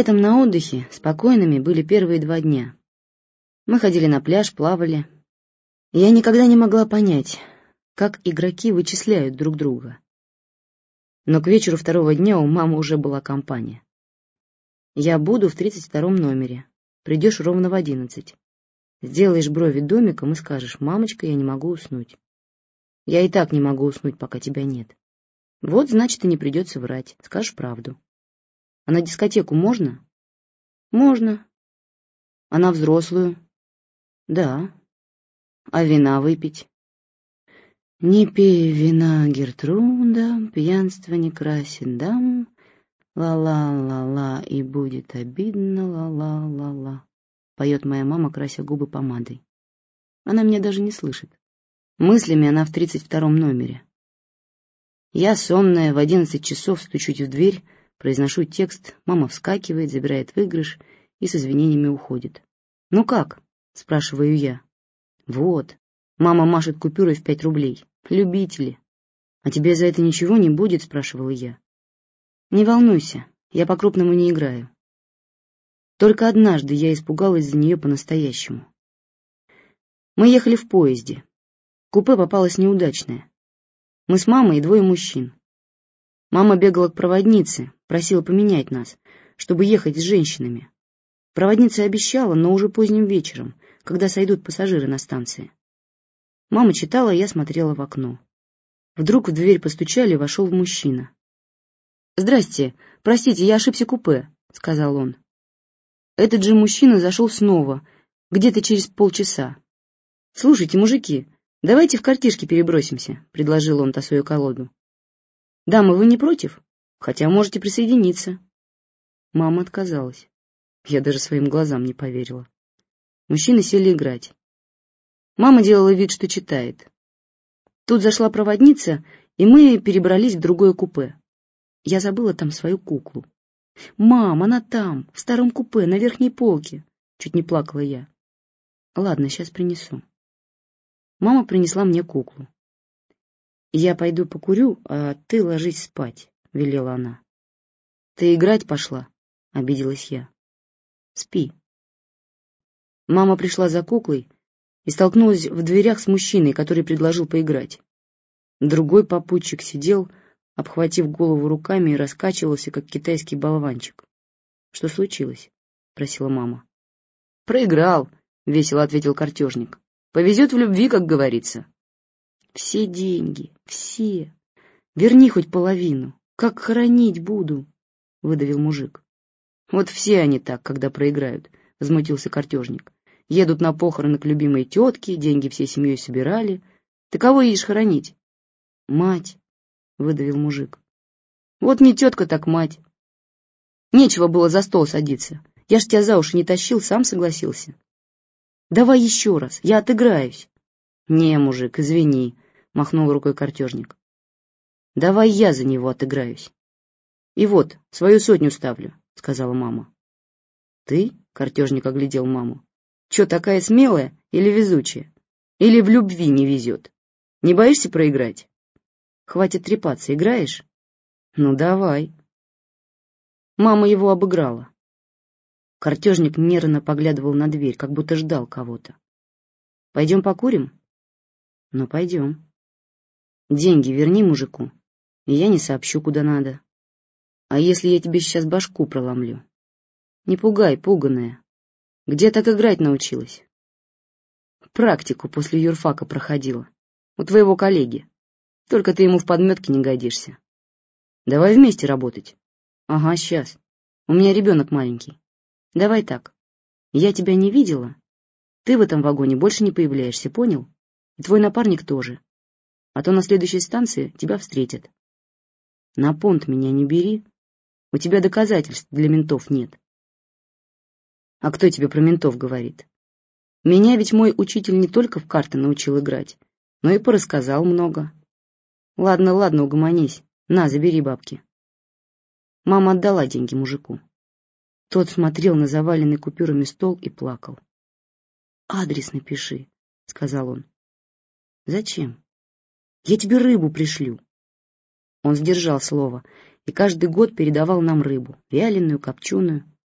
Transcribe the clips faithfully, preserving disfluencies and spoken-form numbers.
Летом на отдыхе спокойными были первые два дня. Мы ходили на пляж, плавали. И я никогда не могла понять, как игроки вычисляют друг друга. Но к вечеру второго дня у мамы уже была компания. «Я буду в тридцать втором номере. Придешь ровно в одиннадцать. Сделаешь брови домиком и скажешь: мамочка, я не могу уснуть. Я и так не могу уснуть, пока тебя нет. Вот, значит, и не придется врать, скажешь правду. А на дискотеку можно? Можно. А на взрослую? Да. А вина выпить? Не пей вина, Гертруда, пьянство не красит дам. Ла-ла-ла-ла, и будет обидно, ла-ла-ла-ла. Поет моя мама, крася губы помадой. Она меня даже не слышит. Мыслями она в тридцать втором номере. Я, сонная, в одиннадцать часов стучусь в дверь, произношу текст, мама вскакивает, забирает выигрыш и с извинениями уходит. «Ну как?» — спрашиваю я. «Вот». Мама машет купюрой в пять рублей. «Любители». «А тебе за это ничего не будет?» — спрашивала я. «Не волнуйся, я по-крупному не играю». Только однажды я испугалась за нее по-настоящему. Мы ехали в поезде. Купе попалось неудачное. Мы с мамой и двое мужчин. Мама бегала к проводнице, просила поменять нас, чтобы ехать с женщинами. Проводница обещала, но уже поздним вечером, когда сойдут пассажиры на станции. Мама читала, а я смотрела в окно. Вдруг в дверь постучали, и вошел мужчина. «Здрасте, простите, я ошибся купе», — сказал он. Этот же мужчина зашел снова, где-то через полчаса. «Слушайте, мужики, давайте в картишки перебросимся», — предложил он, тасуя колоду. «Дамы, вы не против? Хотя можете присоединиться». Мама отказалась. Я даже своим глазам не поверила. Мужчины сели играть. Мама делала вид, что читает. Тут зашла проводница, и мы перебрались в другое купе. Я забыла там свою куклу. «Мам, она там, в старом купе, на верхней полке!» Чуть не плакала я. «Ладно, сейчас принесу». Мама принесла мне куклу. «Я пойду покурю, а ты ложись спать», — велела она. «Ты играть пошла?» — обиделась я. «Спи». Мама пришла за куклой и столкнулась в дверях с мужчиной, который предложил поиграть. Другой попутчик сидел, обхватив голову руками, и раскачивался, как китайский болванчик. «Что случилось?» — спросила мама. «Проиграл», — весело ответил картежник. «Повезет в любви, как говорится». «Все деньги, все. Верни хоть половину. Как хоронить буду?» — выдавил мужик. «Вот все они так, когда проиграют», — возмутился картежник. «Едут на похороны к любимой тетке, деньги всей семьей собирали. Ты кого едешь хоронить?» «Мать», — выдавил мужик. «Вот не тетка, так мать. Нечего было за стол садиться. Я ж тебя за уши не тащил, сам согласился. Давай еще раз, я отыграюсь». «Не, мужик, извини», — махнул рукой картежник. «Давай я за него отыграюсь. И вот, свою сотню ставлю», — сказала мама. «Ты?» — картежник оглядел маму. «Че, такая смелая или везучая? Или в любви не везет? Не боишься проиграть? Хватит трепаться, играешь? Ну, давай». Мама его обыграла. Картежник нервно поглядывал на дверь, как будто ждал кого-то. «Пойдем покурим?» «Ну, пойдем. Деньги верни мужику, и я не сообщу, куда надо. А если я тебе сейчас башку проломлю? Не пугай, пуганая. Где так играть научилась?» «Практику после юрфака проходила. У твоего коллеги. Только ты ему в подметке не годишься. Давай вместе работать». «Ага, сейчас. У меня ребенок маленький. Давай так. Я тебя не видела. Ты в этом вагоне больше не появляешься, понял? И твой напарник тоже. А то на следующей станции тебя встретят. На понт меня не бери. У тебя доказательств для ментов нет». «А кто тебе про ментов говорит? Меня ведь мой учитель не только в карты научил играть, но и порассказал много. Ладно, ладно, угомонись. На, забери бабки». Мама отдала деньги мужику. Тот смотрел на заваленный купюрами стол и плакал. «Адрес напиши», — сказал он. «Зачем? Я тебе рыбу пришлю». Он сдержал слово и каждый год передавал нам рыбу, вяленую, копченую.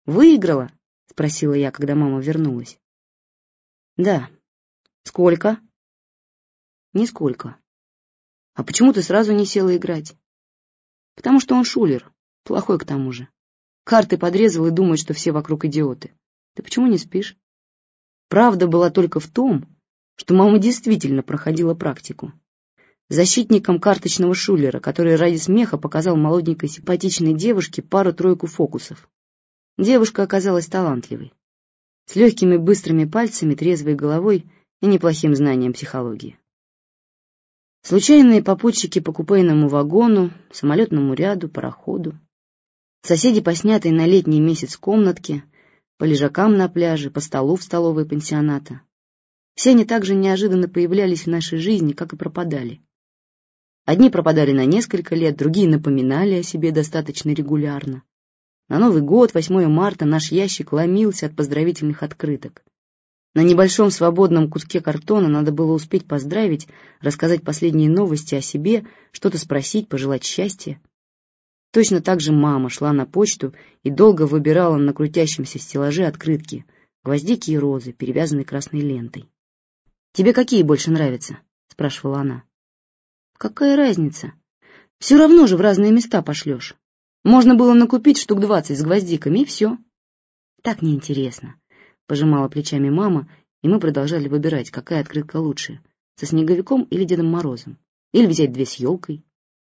«Выиграла?» — спросила я, когда мама вернулась. «Да». «Сколько?» «Нисколько». «А почему ты сразу не села играть?» «Потому что он шулер, плохой к тому же. Карты подрезал и думает, что все вокруг идиоты. Ты почему не спишь?» Правда была только в том, что мама действительно проходила практику. Защитником карточного шулера, который ради смеха показал молоденькой симпатичной девушке пару-тройку фокусов. Девушка оказалась талантливой, с легкими быстрыми пальцами, трезвой головой и неплохим знанием психологии. Случайные попутчики по купейному вагону, самолетному ряду, пароходу, соседи по снятой на летний месяц комнатке, по лежакам на пляже, по столу в столовой пансионата. Все они так же неожиданно появлялись в нашей жизни, как и пропадали. Одни пропадали на несколько лет, другие напоминали о себе достаточно регулярно. На Новый год, восьмое марта, наш ящик ломился от поздравительных открыток. На небольшом свободном куске картона надо было успеть поздравить, рассказать последние новости о себе, что-то спросить, пожелать счастья. Точно так же мама шла на почту и долго выбирала на крутящемся стеллаже открытки, гвоздики и розы, перевязанные красной лентой. «Тебе какие больше нравятся?» — спрашивала она. «Какая разница? Все равно же в разные места пошлешь. Можно было накупить штук двадцать с гвоздиками, и все». «Так неинтересно», — пожимала плечами мама, и мы продолжали выбирать, какая открытка лучше, со Снеговиком или Дедом Морозом, или взять две с елкой.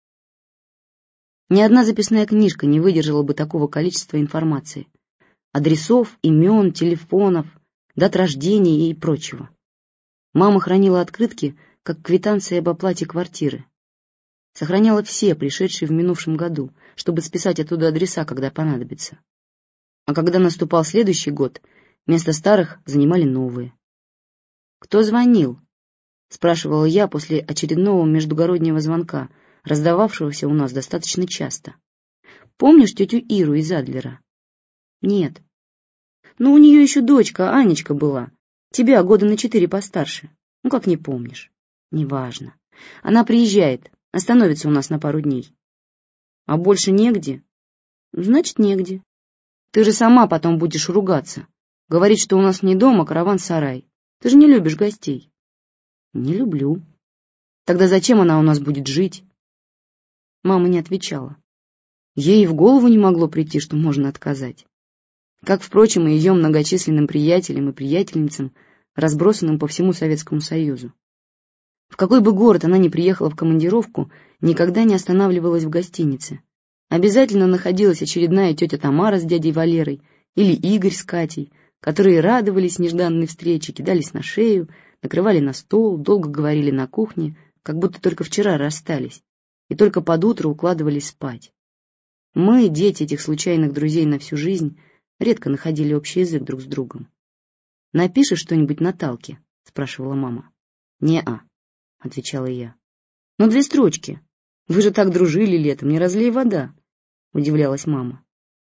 Ни одна записная книжка не выдержала бы такого количества информации. Адресов, имен, телефонов, дат рождения и прочего. Мама хранила открытки, как квитанции об оплате квартиры. Сохраняла все, пришедшие в минувшем году, чтобы списать оттуда адреса, когда понадобится. А когда наступал следующий год, вместо старых занимали новые. «Кто звонил?» — спрашивала я после очередного междугороднего звонка, раздававшегося у нас достаточно часто. «Помнишь тетю Иру из Адлера?» «Нет». «Ну, у нее еще дочка, Анечка, была. Тебя года на четыре постарше. Ну, как не помнишь?» «Неважно. Она приезжает, остановится у нас на пару дней». «А больше негде?» «Значит, негде. Ты же сама потом будешь ругаться. Говорить, что у нас не дом, а караван-сарай. Ты же не любишь гостей». «Не люблю». «Тогда зачем она у нас будет жить?» Мама не отвечала. Ей и в голову не могло прийти, что можно отказать. Как, впрочем, и ее многочисленным приятелям и приятельницам, разбросанным по всему Советскому Союзу. В какой бы город она ни приехала в командировку, никогда не останавливалась в гостинице. Обязательно находилась очередная тетя Тамара с дядей Валерой или Игорь с Катей, которые радовались нежданной встрече, кидались на шею, накрывали на стол, долго говорили на кухне, как будто только вчера расстались, и только под утро укладывались спать. Мы, дети этих случайных друзей на всю жизнь, редко находили общий язык друг с другом. «Напишешь что-нибудь Наталке?» — спрашивала мама. «Не-а», — отвечала я. «Ну, две строчки. Вы же так дружили летом, не разлей вода», — удивлялась мама.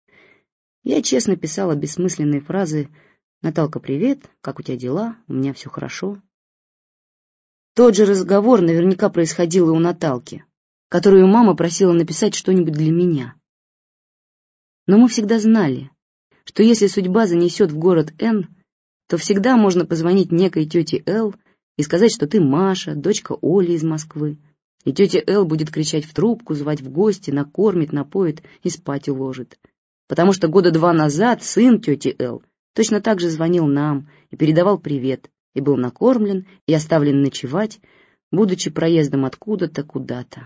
Я честно писала бессмысленные фразы: «Наталка, привет, как у тебя дела? У меня все хорошо». Тот же разговор наверняка происходил и у Наталки, которую мама просила написать что-нибудь для меня. Но мы всегда знали, что если судьба занесет в город Н, то всегда можно позвонить некой тете Л и сказать, что ты Маша, дочка Оли из Москвы, и тетя Л будет кричать в трубку, звать в гости, накормит, напоит и спать уложит. Потому что года два назад сын тети Л точно так же звонил нам и передавал привет, и был накормлен и оставлен ночевать, будучи проездом откуда-то куда-то.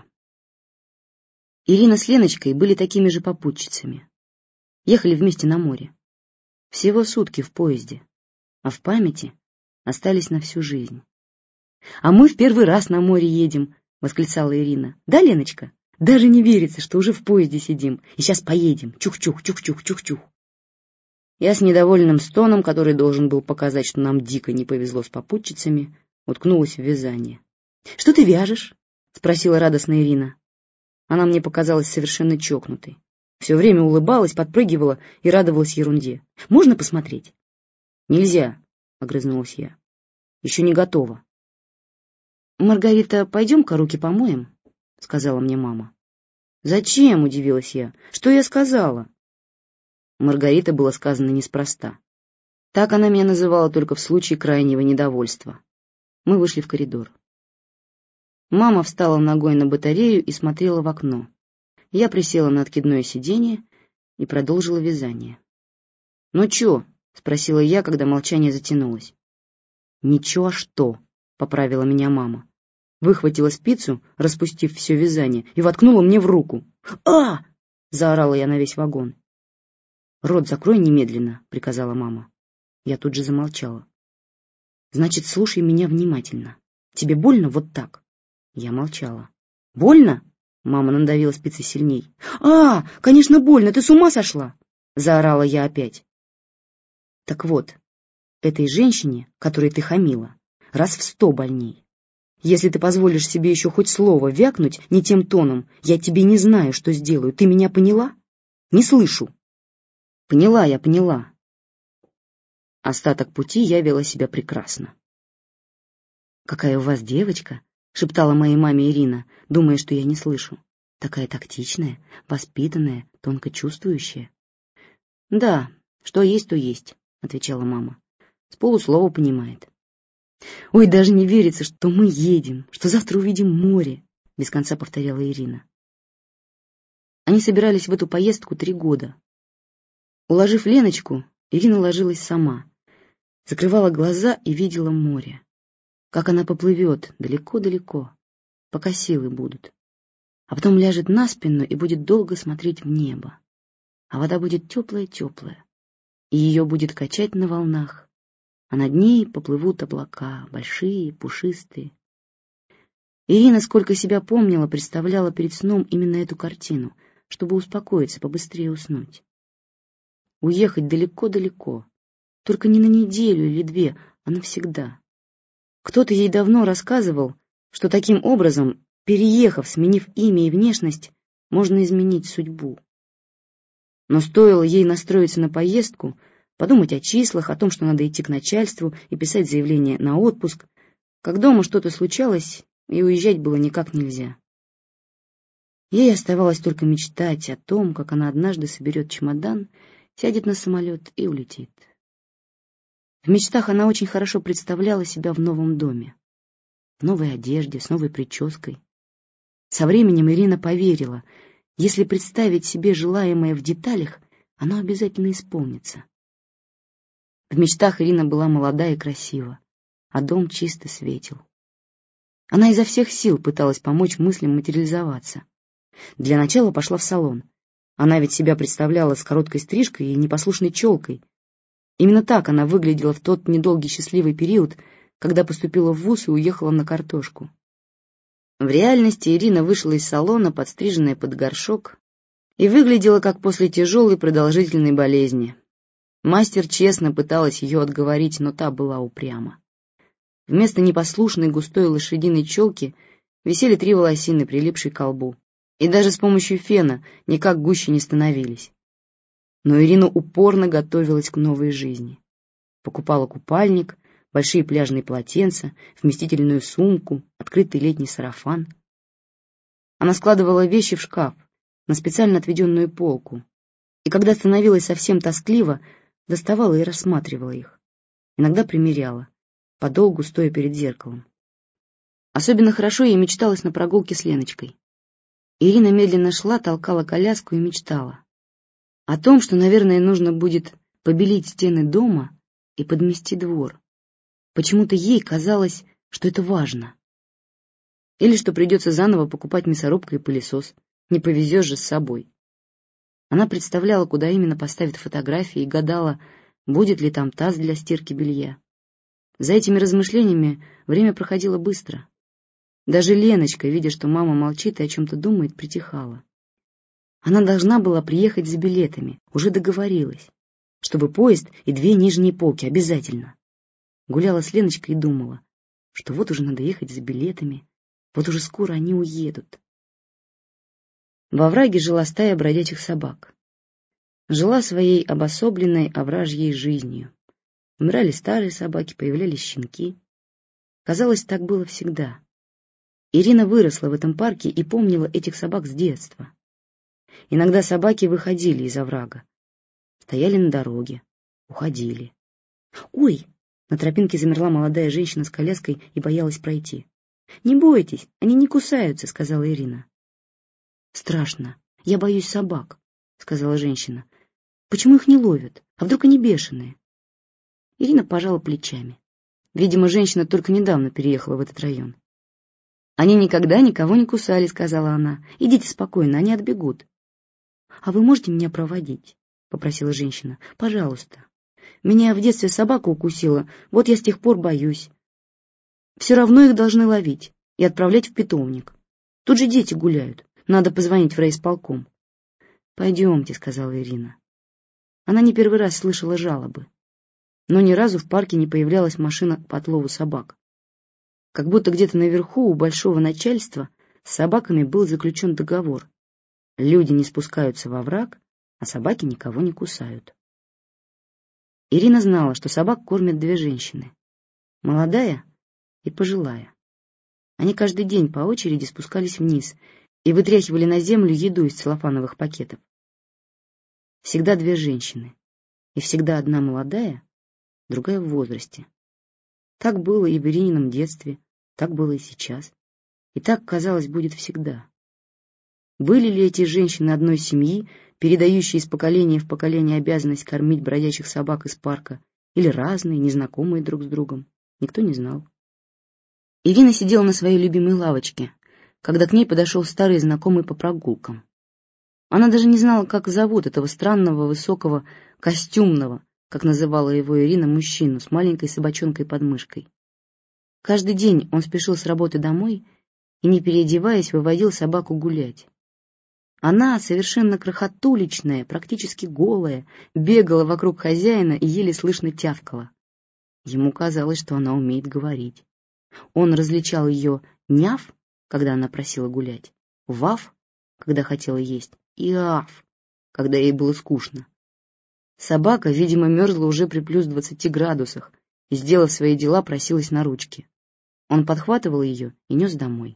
Ирина с Леночкой были такими же попутчицами. Ехали вместе на море. Всего сутки в поезде, а в памяти остались на всю жизнь. «А мы в первый раз на море едем», — восклицала Ирина. «Да, Леночка? Даже не верится, что уже в поезде сидим, и сейчас поедем. Чух-чух, чух-чух, чух-чух». Я с недовольным стоном, который должен был показать, что нам дико не повезло с попутчицами, уткнулась в вязание. «Что ты вяжешь?» — спросила радостная Ирина. Она мне показалась совершенно чокнутой. Все время улыбалась, подпрыгивала и радовалась ерунде. «Можно посмотреть?» «Нельзя», — огрызнулась я. «Еще не готова». «Маргарита, пойдем-ка руки помоем», — сказала мне мама. «Зачем?» — удивилась я. «Что я сказала?» Маргарита было сказано неспроста. Так она меня называла только в случае крайнего недовольства. Мы вышли в коридор. Мама встала ногой на батарею и смотрела в окно. Я присела на откидное сиденье и продолжила вязание. «Ну чё?» — спросила я, когда молчание затянулось. «Ничего, а что?» — поправила меня мама. Выхватила спицу, распустив все вязание, и воткнула мне в руку. «А!» — заорала я на весь вагон. «Рот закрой немедленно», — приказала мама. Я тут же замолчала. «Значит, слушай меня внимательно. Тебе больно вот так?» Я молчала. «Больно?» — мама надавила спицей сильней. «А, конечно, больно, ты с ума сошла?» — заорала я опять. «Так вот, этой женщине, которой ты хамила, раз в сто больней. Если ты позволишь себе еще хоть слово вякнуть не тем тоном, я тебе не знаю, что сделаю. Ты меня поняла? Не слышу». «Поняла я, поняла». Остаток пути я вела себя прекрасно. «Какая у вас девочка?» — шептала моей маме Ирина, думая, что я не слышу. «Такая тактичная, воспитанная, тонко чувствующая». «Да, что есть, то есть», — отвечала мама. «С полуслова понимает». «Ой, даже не верится, что мы едем, что завтра увидим море», — без конца повторяла Ирина. Они собирались в эту поездку три года. Уложив Леночку, Ирина ложилась сама, закрывала глаза и видела море. Как она поплывет далеко-далеко, пока силы будут. А потом ляжет на спину и будет долго смотреть в небо. А вода будет теплая-теплая, и ее будет качать на волнах, а над ней поплывут облака, большие, пушистые. Ирина, сколько себя помнила, представляла перед сном именно эту картину, чтобы успокоиться, побыстрее уснуть. Уехать далеко-далеко, только не на неделю или две, а навсегда. Кто-то ей давно рассказывал, что таким образом, переехав, сменив имя и внешность, можно изменить судьбу. Но стоило ей настроиться на поездку, подумать о числах, о том, что надо идти к начальству и писать заявление на отпуск, как дома что-то случалось, и уезжать было никак нельзя. Ей оставалось только мечтать о том, как она однажды соберет чемодан, сядет на самолет и улетит. В мечтах она очень хорошо представляла себя в новом доме, в новой одежде, с новой прической. Со временем Ирина поверила, если представить себе желаемое в деталях, оно обязательно исполнится. В мечтах Ирина была молода и красива, а дом чисто светил. Она изо всех сил пыталась помочь мыслям материализоваться. Для начала пошла в салон. Она ведь себя представляла с короткой стрижкой и непослушной челкой. Именно так она выглядела в тот недолгий счастливый период, когда поступила в вуз и уехала на картошку. В реальности Ирина вышла из салона, подстриженная под горшок, и выглядела как после тяжелой продолжительной болезни. Мастер честно пыталась ее отговорить, но та была упряма. Вместо непослушной густой лошадиной челки висели три волосины, прилипшие к лбу, и даже с помощью фена никак гуще не становились. Но Ирина упорно готовилась к новой жизни. Покупала купальник, большие пляжные полотенца, вместительную сумку, открытый летний сарафан. Она складывала вещи в шкаф, на специально отведенную полку, и когда становилось совсем тоскливо, доставала и рассматривала их. Иногда примеряла, подолгу стоя перед зеркалом. Особенно хорошо ей мечталось на прогулке с Леночкой. Ирина медленно шла, толкала коляску и мечтала о том, что, наверное, нужно будет побелить стены дома и подмести двор. Почему-то ей казалось, что это важно. Или что придется заново покупать мясорубку и пылесос, не повезешь же с собой. Она представляла, куда именно поставит фотографии, и гадала, будет ли там таз для стирки белья. За этими размышлениями время проходило быстро. Даже Леночка, видя, что мама молчит и о чем-то думает, притихала. Она должна была приехать с билетами, уже договорилась, чтобы поезд и две нижние полки обязательно. Гуляла с Леночкой и думала, что вот уже надо ехать за билетами, вот уже скоро они уедут. Во овраге жила стая бродячих собак. Жила своей обособленной овражьей жизнью. Умирали старые собаки, появлялись щенки. Казалось, так было всегда. Ирина выросла в этом парке и помнила этих собак с детства. Иногда собаки выходили из оврага. стояли на дороге, уходили. «Ой!» — на тропинке замерла молодая женщина с коляской и боялась пройти. «Не бойтесь, они не кусаются», — сказала Ирина. «Страшно, я боюсь собак», — сказала женщина. «Почему их не ловят? А вдруг они бешеные?» Ирина пожала плечами. Видимо, женщина только недавно переехала в этот район. «Они никогда никого не кусали», — сказала она. «Идите спокойно, они отбегут». «А вы можете меня проводить?» — попросила женщина. «Пожалуйста. Меня в детстве собака укусила, вот я с тех пор боюсь. Все равно их должны ловить и отправлять в питомник. Тут же дети гуляют, надо позвонить в райисполком». «Пойдемте», — сказала Ирина. Она не первый раз слышала жалобы, но ни разу в парке не появлялась машина по отлову собак. Как будто где-то наверху у большого начальства с собаками был заключен договор. Люди не спускаются во враг, а собаки никого не кусают. Ирина знала, что собак кормят две женщины, молодая и пожилая. Они каждый день по очереди спускались вниз и вытряхивали на землю еду из целлофановых пакетов. Всегда две женщины, и всегда одна молодая, другая в возрасте. Так было и в Иринином детстве, так было и сейчас, и так, казалось, будет всегда. Были ли эти женщины одной семьи, передающие из поколения в поколение обязанность кормить бродячих собак из парка, или разные, незнакомые друг с другом, никто не знал. Ирина сидела на своей любимой лавочке, когда к ней подошел старый знакомый по прогулкам. Она даже не знала, как зовут этого странного, высокого, костюмного, как называла его Ирина, мужчину с маленькой собачонкой под мышкой. Каждый день он спешил с работы домой и, не переодеваясь, выводил собаку гулять. Она, совершенно крохотуличная, практически голая, бегала вокруг хозяина и еле слышно тявкала. Ему казалось, что она умеет говорить. Он различал ее «няв», когда она просила гулять, «вав», когда хотела есть, и «аф», когда ей было скучно. Собака, видимо, мерзла уже при плюс двадцати градусах и, сделав свои дела, просилась на ручки. Он подхватывал ее и нес домой.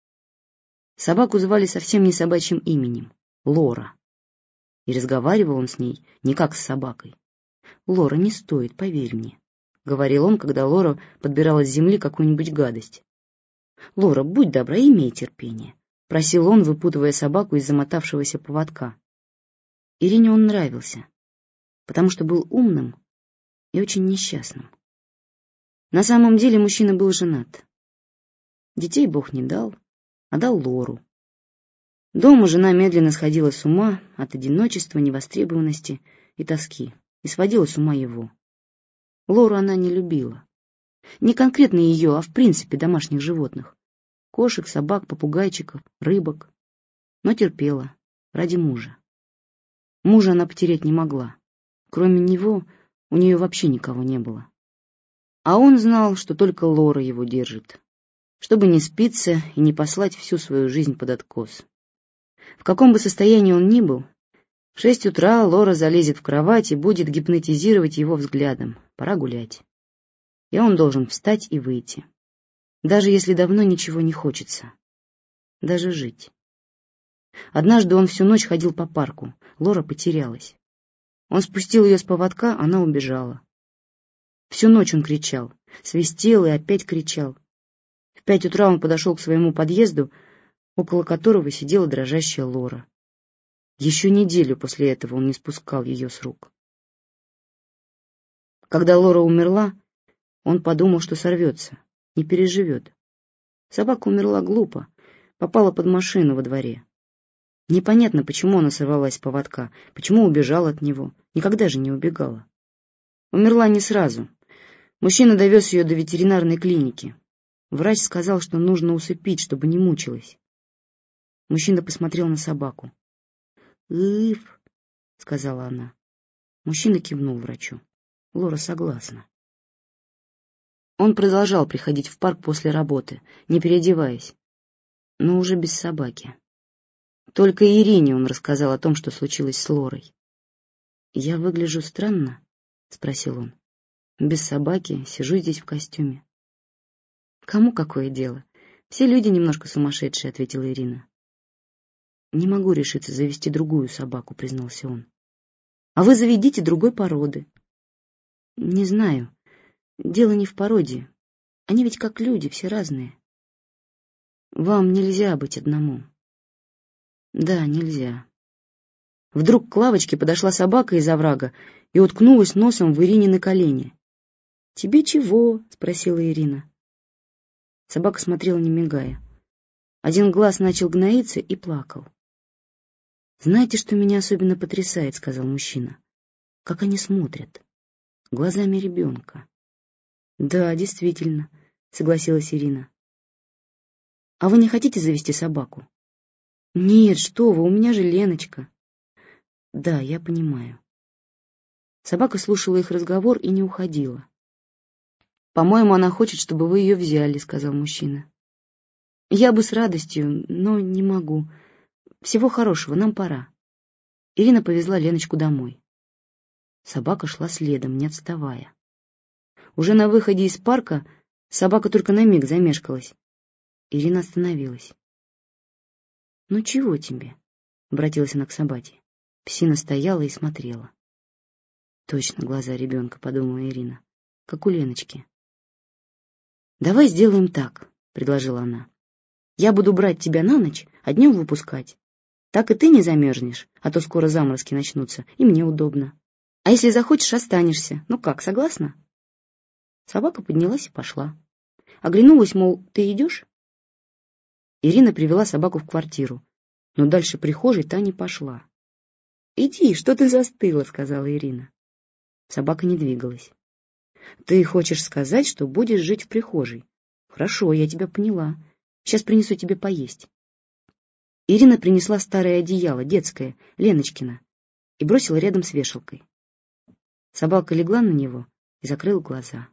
Собаку звали совсем не собачьим именем — Лора. И разговаривал он с ней не как с собакой. «Лора, не стоит, поверь мне», — говорил он, когда Лора подбирала с земли какую-нибудь гадость. «Лора, будь добра, имей терпение», — просил он, выпутывая собаку из замотавшегося поводка. Ирине он нравился, потому что был умным и очень несчастным. На самом деле мужчина был женат. Детей Бог не дал, а дал Лору. Дома жена медленно сходила с ума от одиночества, невостребованности и тоски, и сводила с ума его. Лору она не любила. Не конкретно ее, а в принципе домашних животных. Кошек, собак, попугайчиков, рыбок. Но терпела ради мужа. Мужа она потерять не могла. Кроме него у нее вообще никого не было. А он знал, что только Лора его держит, чтобы не спиться и не послать всю свою жизнь под откос. В каком бы состоянии он ни был, в шесть утра Лора залезет в кровать и будет гипнотизировать его взглядом. Пора гулять. И он должен встать и выйти. Даже если давно ничего не хочется. Даже жить. Однажды он всю ночь ходил по парку. Лора потерялась. Он спустил ее с поводка, она убежала. Всю ночь он кричал, свистел и опять кричал. В пять утра он подошел к своему подъезду, около которого сидела дрожащая Лора. Еще неделю после этого он не спускал ее с рук. Когда Лора умерла, он подумал, что сорвется, не переживет. Собака умерла глупо, попала под машину во дворе. Непонятно, почему она сорвалась с поводка, почему убежала от него, никогда же не убегала. Умерла не сразу. Мужчина довез ее до ветеринарной клиники. Врач сказал, что нужно усыпить, чтобы не мучилась. Мужчина посмотрел на собаку. «Ыф», — сказала она. Мужчина кивнул врачу. Лора согласна. Он продолжал приходить в парк после работы, не переодеваясь, но уже без собаки. Только Ирине он рассказал о том, что случилось с Лорой. «Я выгляжу странно?» — спросил он. «Без собаки, сижу здесь в костюме». «Кому какое дело? Все люди немножко сумасшедшие», — ответила Ирина. «Не могу решиться завести другую собаку», — признался он. А вы заведите другой породы. Не знаю. Дело не в породе. Они ведь как люди, все разные. Вам нельзя быть одному. Да, нельзя. Вдруг к лавочке подошла собака из оврага и уткнулась носом в Иринины колени. «Тебе чего?» — спросила Ирина. Собака смотрела, не мигая. Один глаз начал гноиться и плакал. «Знаете, что меня особенно потрясает?» — сказал мужчина. «Как они смотрят. Глазами ребенка». «Да, действительно», — согласилась Ирина. «А вы не хотите завести собаку?» «Нет, что вы, у меня же Леночка». «Да, я понимаю». Собака слушала их разговор и не уходила. «По-моему, она хочет, чтобы вы ее взяли», — сказал мужчина. «Я бы с радостью, но не могу. Всего хорошего, нам пора». Ирина повезла Леночку домой. Собака шла следом, не отставая. Уже на выходе из парка собака только на миг замешкалась. Ирина остановилась. «Ну чего тебе?» — обратилась она к собаке. Псина стояла и смотрела. «Точно глаза ребенка», — подумала Ирина, — «как у Леночки». «Давай сделаем так», — предложила она. «Я буду брать тебя на ночь, а днем выпускать. Так и ты не замерзнешь, а то скоро заморозки начнутся, и мне удобно. А если захочешь, останешься. Ну как, согласна?» Собака поднялась и пошла. Оглянулась, мол, ты идешь? Ирина привела собаку в квартиру, но дальше прихожей та не пошла. «Иди, что ты застыла?» — сказала Ирина. Собака не двигалась. «Ты хочешь сказать, что будешь жить в прихожей? Хорошо, я тебя поняла. Сейчас принесу тебе поесть». Ирина принесла старое одеяло, детское, Леночкино, и бросила рядом с вешалкой. Собака легла на него и закрыла глаза.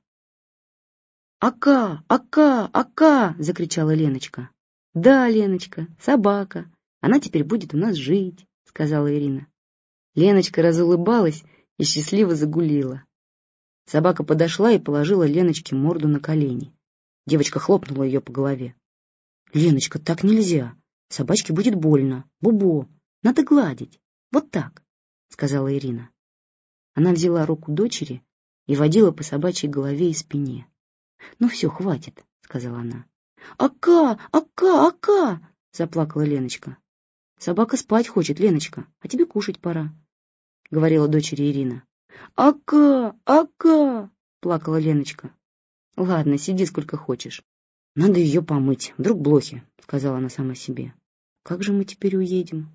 «Ака! Ака! Ака!» — закричала Леночка. «Да, Леночка, собака. Она теперь будет у нас жить», — сказала Ирина. Леночка разулыбалась и счастливо загулила. Собака подошла и положила Леночке морду на колени. Девочка хлопнула ее по голове. «Леночка, так нельзя. Собачке будет больно. Бубо, надо гладить. Вот так», — сказала Ирина. Она взяла руку дочери и водила по собачьей голове и спине. «Ну все, хватит», — сказала она. «Ака! Ака! Ака!» — заплакала Леночка. «Собака спать хочет, Леночка, а тебе кушать пора», — говорила дочери Ирина. «Ака! Ака!» — плакала Леночка. «Ладно, сиди сколько хочешь. Надо ее помыть, вдруг блохи», — сказала она сама себе. «Как же мы теперь уедем?»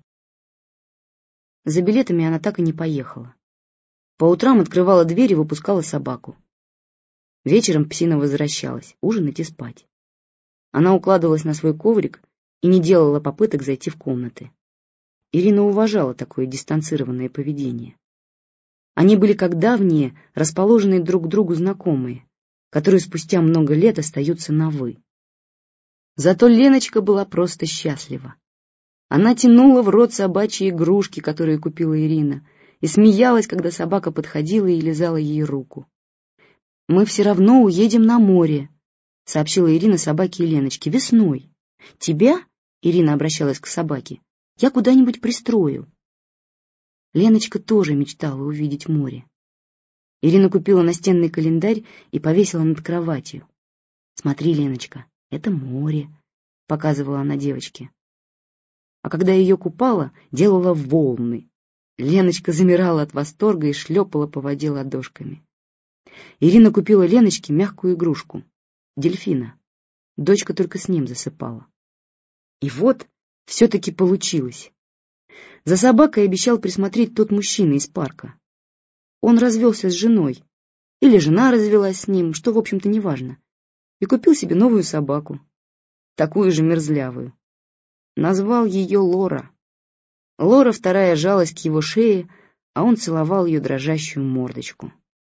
За билетами она так и не поехала. По утрам открывала дверь и выпускала собаку. Вечером Псина возвращалась, ужинать и спать. Она укладывалась на свой коврик и не делала попыток зайти в комнаты. Ирина уважала такое дистанцированное поведение. Они были как давние, расположенные друг к другу знакомые, которые спустя много лет остаются на «вы». Зато Леночка была просто счастлива. Она тянула в рот собачьи игрушки, которые купила Ирина, и смеялась, когда собака подходила и лизала ей руку. «Мы все равно уедем на море», — сообщила Ирина собаке и Леночке, — «весной. Тебя, — Ирина обращалась к собаке, — я куда-нибудь пристрою». Леночка тоже мечтала увидеть море. Ирина купила настенный календарь и повесила над кроватью. «Смотри, Леночка, это море», — показывала она девочке. А когда ее купала, делала волны. Леночка замирала от восторга и шлепала по воде ладошками. Ирина купила Леночке мягкую игрушку — дельфина. Дочка только с ним засыпала. И вот все-таки получилось. За собакой обещал присмотреть тот мужчина из парка. Он развелся с женой, или жена развелась с ним, что, в общем-то, неважно, и купил себе новую собаку, такую же мерзлявую. Назвал ее Лора. Лора вторая жалась к его шее, а он целовал ее дрожащую мордочку.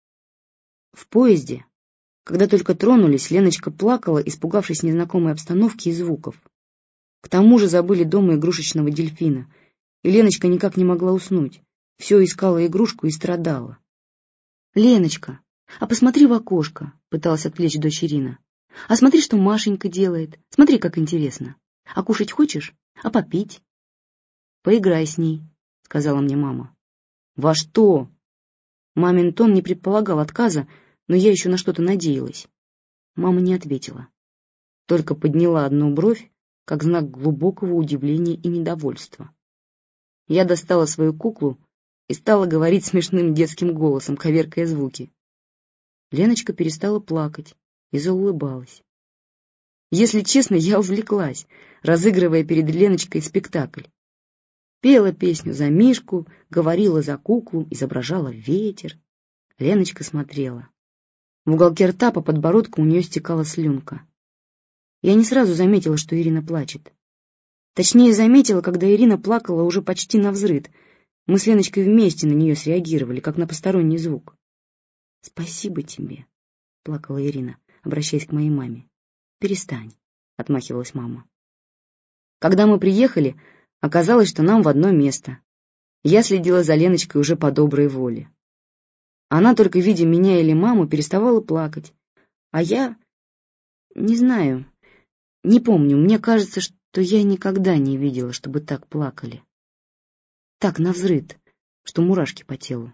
В поезде, когда только тронулись, Леночка плакала, испугавшись незнакомой обстановки и звуков. К тому же забыли дома игрушечного дельфина, и Леночка никак не могла уснуть, все искала игрушку и страдала. «Леночка, а посмотри в окошко», — пыталась отвлечь дочь Ирина. «А смотри, что Машенька делает, смотри, как интересно. А кушать хочешь? А попить?» «Поиграй с ней», — сказала мне мама. «Во что?» Мамин тон не предполагал отказа, но я еще на что-то надеялась. Мама не ответила, только подняла одну бровь, как знак глубокого удивления и недовольства. Я достала свою куклу и стала говорить смешным детским голосом, коверкая звуки. Леночка перестала плакать и заулыбалась. Если честно, я увлеклась, разыгрывая перед Леночкой спектакль. Пела песню за Мишку, говорила за куклу, изображала ветер. Леночка смотрела. В уголке рта по подбородку у нее стекала слюнка. Я не сразу заметила, что Ирина плачет. Точнее, заметила, когда Ирина плакала уже почти навзрыд. Мы с Леночкой вместе на нее среагировали, как на посторонний звук. «Спасибо тебе», — плакала Ирина, обращаясь к моей маме. «Перестань», — отмахивалась мама. Когда мы приехали, оказалось, что нам в одно место. Я следила за Леночкой уже по доброй воле. Она, только видя меня или маму, переставала плакать. А я... не знаю, не помню, мне кажется, что я никогда не видела, чтобы так плакали. Так навзрыд, что мурашки по телу.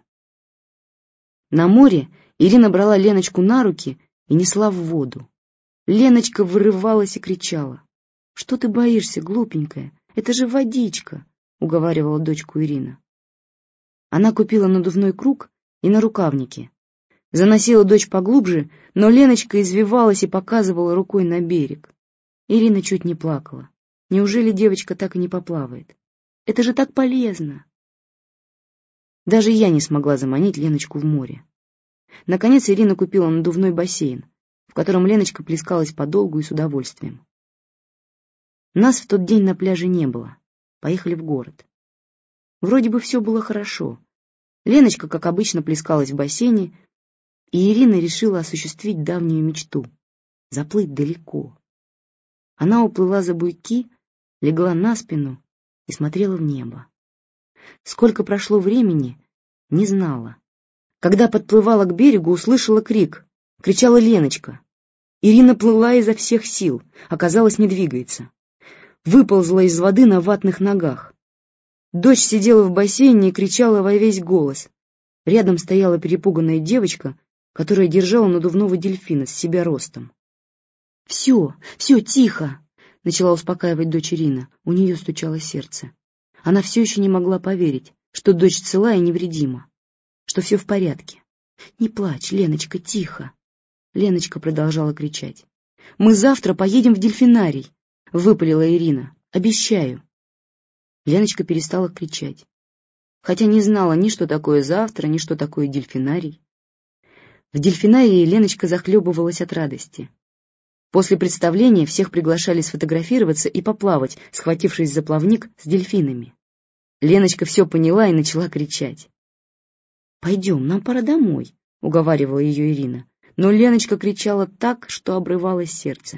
На море Ирина брала Леночку на руки и несла в воду. Леночка вырывалась и кричала. «Что ты боишься, глупенькая? Это же водичка!» — уговаривала дочку Ирина. Она купила надувной круг и нарукавники. Заносила дочь поглубже, но Леночка извивалась и показывала рукой на берег. Ирина чуть не плакала. Неужели девочка так и не поплавает? Это же так полезно! Даже я не смогла заманить Леночку в море. Наконец Ирина купила надувной бассейн, в котором Леночка плескалась подолгу и с удовольствием. Нас в тот день на пляже не было. Поехали в город. Вроде бы все было хорошо. Леночка, как обычно, плескалась в бассейне, и Ирина решила осуществить давнюю мечту — заплыть далеко. Она уплыла за буйки, легла на спину и смотрела в небо. Сколько прошло времени, не знала. Когда подплывала к берегу, услышала крик. Кричала Леночка. Ирина плыла изо всех сил, оказалось, не двигается. Выползла из воды на ватных ногах. Дочь сидела в бассейне и кричала во весь голос. Рядом стояла перепуганная девочка, которая держала надувного дельфина с себя ростом. «Все, все, тихо!» — начала успокаивать дочь Ирина. У нее стучало сердце. Она все еще не могла поверить, что дочь цела и невредима, что все в порядке. «Не плачь, Леночка, тихо!» Леночка продолжала кричать. «Мы завтра поедем в дельфинарий!» — выпалила Ирина. «Обещаю!» Леночка перестала кричать, хотя не знала ни что такое завтра, ни что такое дельфинарий. В дельфинарии Леночка захлебывалась от радости. После представления всех приглашали сфотографироваться и поплавать, схватившись за плавник с дельфинами. Леночка все поняла и начала кричать. «Пойдем, нам пора домой», — уговаривала ее Ирина. Но Леночка кричала так, что обрывалось сердце.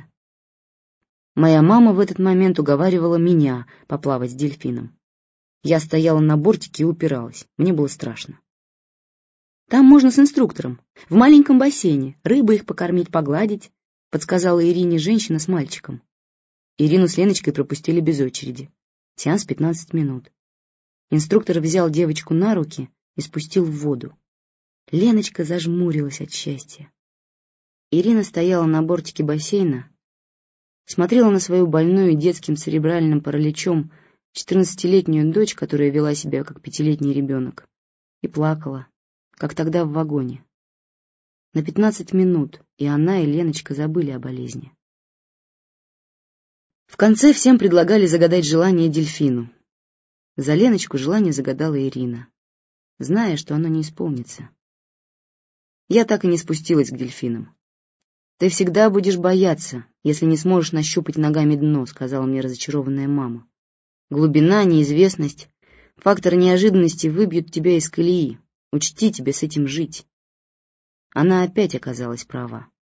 Моя мама в этот момент уговаривала меня поплавать с дельфином. Я стояла на бортике и упиралась. Мне было страшно. «Там можно с инструктором, в маленьком бассейне, рыбы их покормить, погладить», — подсказала Ирине женщина с мальчиком. Ирину с Леночкой пропустили без очереди. Сеанс пятнадцать минут. Инструктор взял девочку на руки и спустил в воду. Леночка зажмурилась от счастья. Ирина стояла на бортике бассейна, смотрела на свою больную детским церебральным параличом четырнадцатилетнюю дочь, которая вела себя как пятилетний ребенок, и плакала, как тогда в вагоне. На пятнадцать минут и она, и Леночка забыли о болезни. В конце всем предлагали загадать желание дельфину. За Леночку желание загадала Ирина, зная, что оно не исполнится. Я так и не спустилась к дельфинам. «Ты всегда будешь бояться, если не сможешь нащупать ногами дно», — сказала мне разочарованная мама. «Глубина, неизвестность, фактор неожиданности выбьют тебя из колеи. Учти, тебе с этим жить». Она опять оказалась права.